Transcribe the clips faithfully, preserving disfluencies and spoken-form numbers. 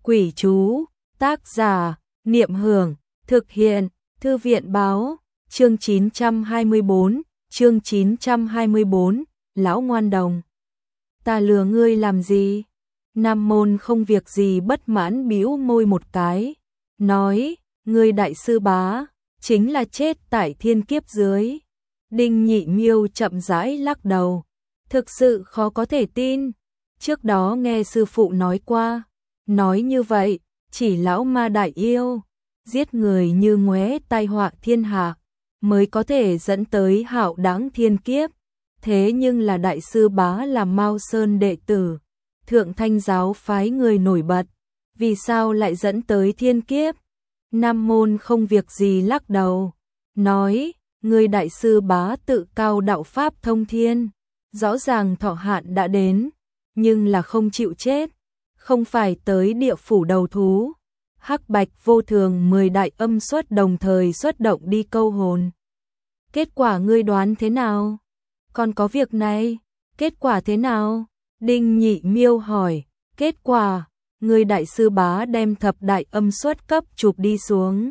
Quỷ chú, tác giả, Niệm Hưởng, thực hiện, Thư viện báo, chương chín trăm hai mươi bốn, chương chín trăm hai mươi bốn, lão ngoan đồng. Ta lừa ngươi làm gì? Nam Môn không việc gì bất mãn bĩu môi một cái, nói, ngươi đại sư bá, chính là chết tại thiên kiếp dưới. Đinh Nhị Miêu chậm rãi lắc đầu, thực sự khó có thể tin, trước đó nghe sư phụ nói qua, nói như vậy, chỉ lão ma đại yêu, giết người như ngoé tai họa thiên hạ, mới có thể dẫn tới hạo đãng thiên kiếp, thế nhưng là đại sư bá là Mao Sơn đệ tử, Thượng Thanh giáo phái người nổi bật, vì sao lại dẫn tới thiên kiếp? Nam Môn không việc gì lắc đầu, nói, người đại sư bá tự cao đạo pháp thông thiên, rõ ràng thọ hạn đã đến, nhưng là không chịu chết, không phải tới địa phủ đầu thú. Hắc Bạch vô thường mười đại âm xuất đồng thời xuất động đi câu hồn. Kết quả ngươi đoán thế nào? Còn có việc này, kết quả thế nào? Đinh Nhị Miêu hỏi, kết quả, người đại sư bá đem thập đại âm xuất cấp chụp đi xuống.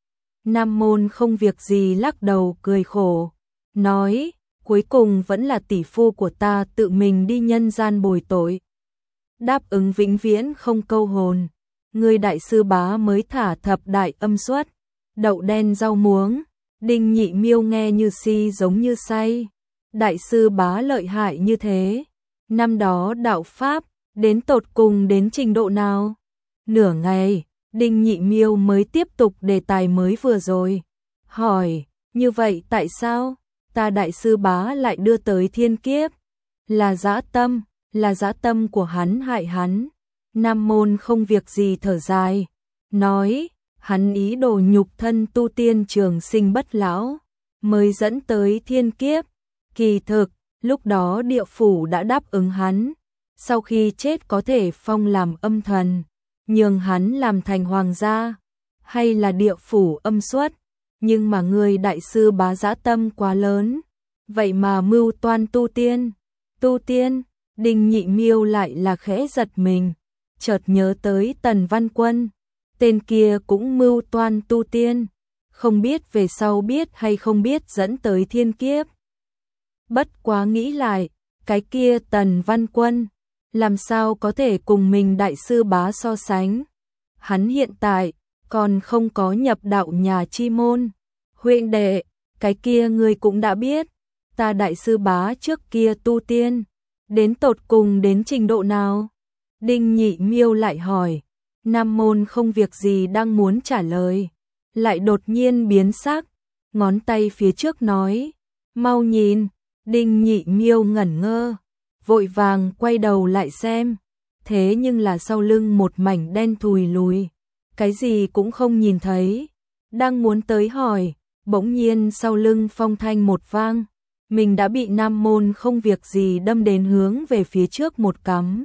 Nam Môn không việc gì lắc đầu cười khổ, nói, cuối cùng vẫn là tỷ phu của ta tự mình đi nhân gian bồi tội. Đáp ứng vĩnh viễn không câu hồn, người đại sư bá mới thả thập đại âm xuất, đậu đen rau muống. Đinh Nhị Miêu nghe như si giống như say, đại sư bá lợi hại như thế, năm đó đạo pháp, đến tột cùng đến trình độ nào? Nửa ngày, Đinh Nhị Miêu mới tiếp tục đề tài mới vừa rồi, hỏi, như vậy tại sao, ta đại sư bá lại đưa tới thiên kiếp? Là dã tâm, là dã tâm của hắn hại hắn. Nam Môn không việc gì thở dài, nói, hắn ý đồ nhục thân tu tiên trường sinh bất lão, mới dẫn tới thiên kiếp. Kỳ thực, lúc đó địa phủ đã đáp ứng hắn, sau khi chết có thể phong làm âm thần, nhường hắn làm thành hoàng gia, hay là địa phủ âm xuất, nhưng mà người đại sư bá dã tâm quá lớn, vậy mà mưu toan tu tiên. Tu tiên, Đinh Nhị Miêu lại là khẽ giật mình, chợt nhớ tới Tần Văn Quân, tên kia cũng mưu toan tu tiên, không biết về sau biết hay không biết dẫn tới thiên kiếp. Bất quá nghĩ lại, cái kia Tần Văn Quân, làm sao có thể cùng mình đại sư bá so sánh? Hắn hiện tại, còn không có nhập đạo nhà chi môn. Huynh đệ, cái kia ngươi cũng đã biết, ta đại sư bá trước kia tu tiên, đến tột cùng đến trình độ nào? Đinh Nhị Miêu lại hỏi, Nam Môn không việc gì đang muốn trả lời, lại đột nhiên biến sắc, ngón tay phía trước nói, mau nhìn. Đinh Nhị Miêu ngẩn ngơ, vội vàng quay đầu lại xem, thế nhưng là sau lưng một mảnh đen thùi lùi, cái gì cũng không nhìn thấy. Đang muốn tới hỏi, bỗng nhiên sau lưng phong thanh một vang, mình đã bị Nam Môn không việc gì đâm đến hướng về phía trước một cắm.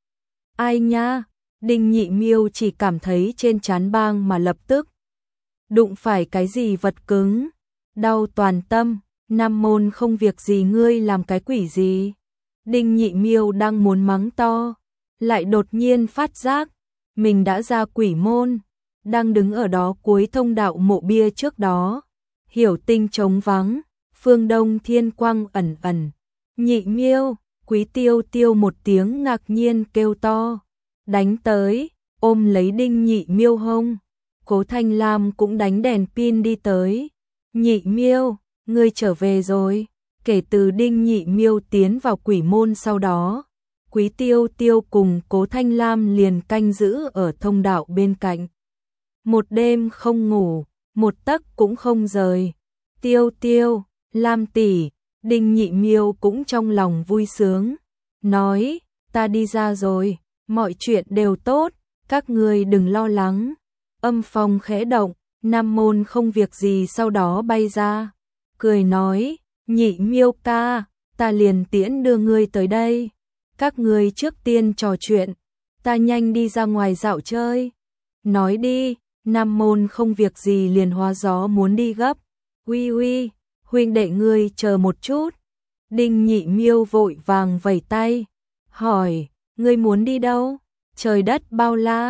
Ai nha? Đinh Nhị Miêu chỉ cảm thấy trên trán bang mà lập tức đụng phải cái gì vật cứng, đau toàn tâm. Nam Môn không việc gì ngươi làm cái quỷ gì? Đinh Nhị Miêu đang muốn mắng to, lại đột nhiên phát giác, mình đã ra quỷ môn, đang đứng ở đó cuối thông đạo mộ bia trước đó. Hiểu Tinh trống vắng, phương đông thiên quang ẩn ẩn. Nhị Miêu, Quý Tiêu Tiêu một tiếng ngạc nhiên kêu to, đánh tới, ôm lấy Đinh Nhị Miêu hông. Cố Thanh Lam cũng đánh đèn pin đi tới. Nhị Miêu, ngươi trở về rồi. Kể từ Đinh Nhị Miêu tiến vào quỷ môn sau đó, Quý Tiêu Tiêu cùng Cố Thanh Lam liền canh giữ ở thông đạo bên cạnh. Một đêm không ngủ, một tấc cũng không rời. Tiêu Tiêu, Lam tỷ, Đinh Nhị Miêu cũng trong lòng vui sướng, nói, ta đi ra rồi, mọi chuyện đều tốt, các ngươi đừng lo lắng. Âm phong khẽ động, Nam Môn không việc gì sau đó bay ra, cười nói, Nhị Miêu ca, ta liền tiễn đưa ngươi tới đây. Các ngươi trước tiên trò chuyện, ta nhanh đi ra ngoài dạo chơi. Nói đi, Nam Môn không việc gì liền hóa gió muốn đi gấp. Uy uy, huynh đệ ngươi chờ một chút. Đinh Nhị Miêu vội vàng vẩy tay, hỏi, ngươi muốn đi đâu? Trời đất bao la,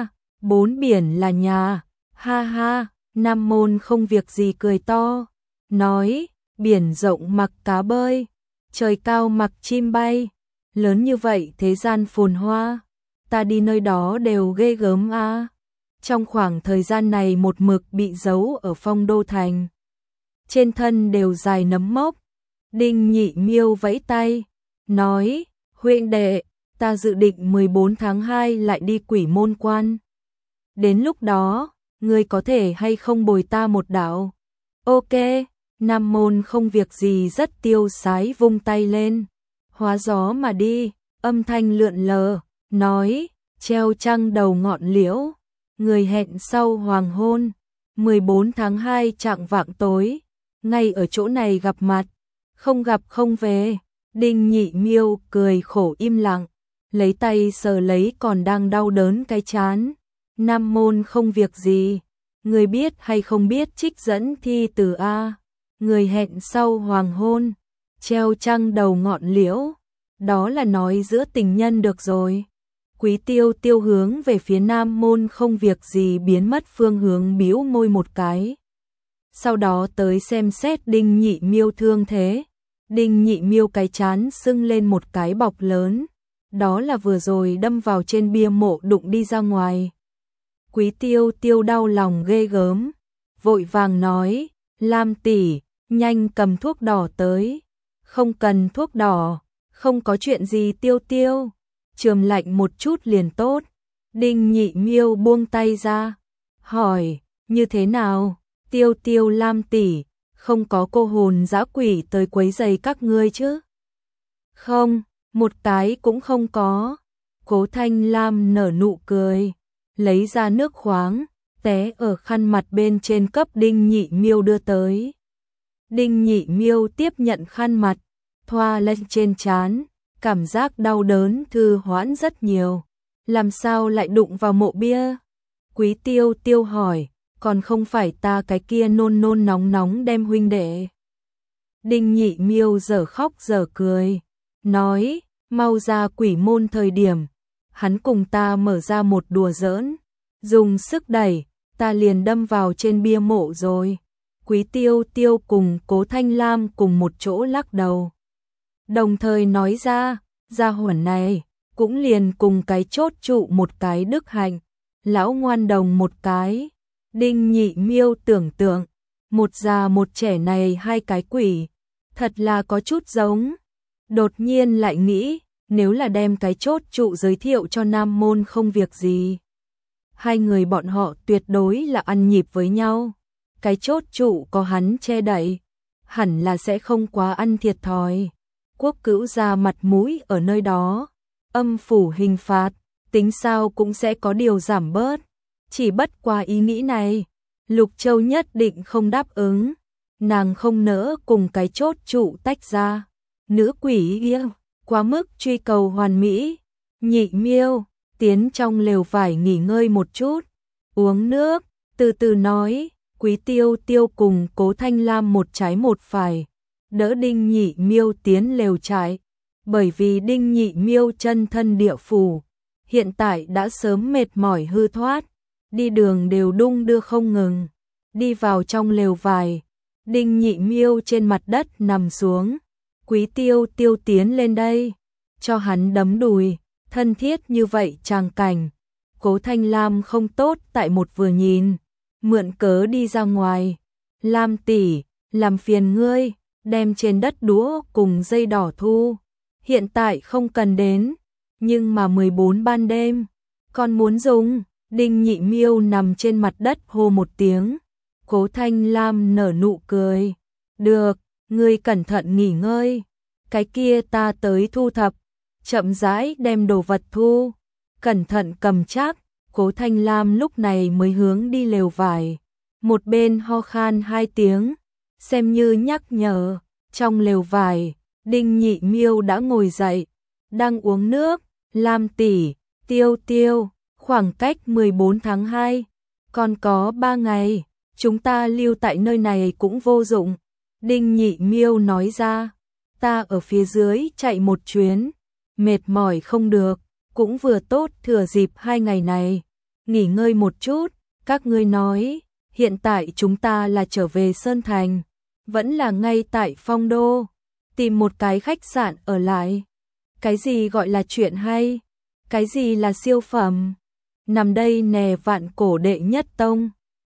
bốn biển là nhà, ha ha, Nam Môn không việc gì cười to, nói, biển rộng mặc cá bơi, trời cao mặc chim bay, lớn như vậy thế gian phồn hoa, ta đi nơi đó đều ghê gớm a. À. Trong khoảng thời gian này một mực bị giấu ở Phong Đô Thành, trên thân đều dài nấm mốc. Đinh Nhị Miêu vẫy tay, nói, huynh đệ, ta dự định mười bốn tháng hai lại đi Quỷ Môn Quan. Đến lúc đó, ngươi có thể hay không bồi ta một đạo? Ok, Nam Môn không việc gì rất tiêu sái vung tay lên. Hóa gió mà đi, âm thanh lượn lờ, nói, treo trăng đầu ngọn liễu, người hẹn sau hoàng hôn, mười bốn tháng hai chạng vạng tối, ngay ở chỗ này gặp mặt, không gặp không về. Đinh Nhị Miêu cười khổ im lặng, lấy tay sờ lấy còn đang đau đớn cái trán. Nam Môn không việc gì, người biết hay không biết trích dẫn thi từ A, người hẹn sau hoàng hôn, treo trăng đầu ngọn liễu, đó là nói giữa tình nhân được rồi. Quý Tiêu Tiêu hướng về phía Nam Môn không việc gì biến mất phương hướng bĩu môi một cái. Sau đó tới xem xét Đinh Nhị Miêu thương thế. Đinh Nhị Miêu cái chán sưng lên một cái bọc lớn, đó là vừa rồi đâm vào trên bia mộ đụng đi ra ngoài. Quý Tiêu Tiêu đau lòng ghê gớm, vội vàng nói, Lam tỷ, nhanh cầm thuốc đỏ tới. Không cần thuốc đỏ, không có chuyện gì Tiêu Tiêu, chườm lạnh một chút liền tốt. Đinh Nhị Miêu buông tay ra, hỏi, như thế nào? Tiêu Tiêu Lam tỷ, không có cô hồn dã quỷ tới quấy rầy các ngươi chứ? Không, một cái cũng không có. Cố Thanh Lam nở nụ cười, lấy ra nước khoáng, té ở khăn mặt bên trên cấp Đinh Nhị Miêu đưa tới. Đinh Nhị Miêu tiếp nhận khăn mặt, thoa lên trên trán, cảm giác đau đớn thư hoãn rất nhiều. Làm sao lại đụng vào mộ bia? Quý Tiêu Tiêu hỏi, còn không phải ta cái kia nôn nôn nóng nóng đem huynh đệ. Đinh Nhị Miêu giờ khóc giờ cười, nói, mau ra Quỷ Môn thời điểm, hắn cùng ta mở ra một đùa giỡn, dùng sức đẩy, ta liền đâm vào trên bia mộ rồi. Quý Tiêu Tiêu cùng Cố Thanh Lam cùng một chỗ lắc đầu, đồng thời nói ra, gia hỏa này cũng liền cùng cái chốt trụ một cái đức hạnh, lão ngoan đồng một cái. Đinh Nhị Miêu tưởng tượng, một già một trẻ này hai cái quỷ, thật là có chút giống. Đột nhiên lại nghĩ, nếu là đem cái chốt trụ giới thiệu cho Nam Môn không việc gì, hai người bọn họ tuyệt đối là ăn nhịp với nhau. Cái chốt trụ có hắn che đậy, hẳn là sẽ không quá ăn thiệt thòi. Quốc Cữu ra mặt mũi ở nơi đó, âm phủ hình phạt, tính sao cũng sẽ có điều giảm bớt. Chỉ bất qua ý nghĩ này, Lục Châu nhất định không đáp ứng, nàng không nỡ cùng cái chốt trụ tách ra. Nữ quỷ kia quá mức truy cầu hoàn mỹ. Nhị Miêu, tiến trong lều vải nghỉ ngơi một chút, uống nước, từ từ nói. Quý Tiêu Tiêu cùng Cố Thanh Lam một trái một phải, đỡ Đinh Nhị Miêu tiến lều trại, bởi vì Đinh Nhị Miêu chân thân địa phủ, hiện tại đã sớm mệt mỏi hư thoát, đi đường đều đung đưa không ngừng. Đi vào trong lều vải, Đinh Nhị Miêu trên mặt đất nằm xuống, Quý Tiêu Tiêu tiến lên đây, cho hắn đấm đùi, thân thiết như vậy tràng cảnh. Cố Thanh Lam không tốt tại một vừa nhìn, mượn cớ đi ra ngoài. Lam tỷ, làm phiền ngươi, đem trên đất đũa cùng dây đỏ thu, hiện tại không cần đến, nhưng mà mười bốn ban đêm, con muốn dùng. Đinh Nhị Miêu nằm trên mặt đất hô một tiếng. Cố Thanh Lam nở nụ cười, được, ngươi cẩn thận nghỉ ngơi, cái kia ta tới thu thập. Chậm rãi đem đồ vật thu, cẩn thận cầm chắc. Cố Thanh Lam lúc này mới hướng đi lều vải, một bên ho khan hai tiếng, xem như nhắc nhở. Trong lều vải, Đinh Nhị Miêu đã ngồi dậy, đang uống nước. Lam tỷ, Tiêu Tiêu, khoảng cách mười bốn tháng hai, còn có ba ngày, chúng ta lưu tại nơi này cũng vô dụng. Đinh Nhị Miêu nói ra, ta ở phía dưới chạy một chuyến, mệt mỏi không được, cũng vừa tốt thừa dịp hai ngày này, nghỉ ngơi một chút, các ngươi nói, hiện tại chúng ta là trở về Sơn Thành, vẫn là ngay tại Phong Đô, tìm một cái khách sạn ở lại. Cái gì gọi là chuyện hay? Cái gì là siêu phẩm? Nằm đây nè Vạn Cổ đệ nhất tông.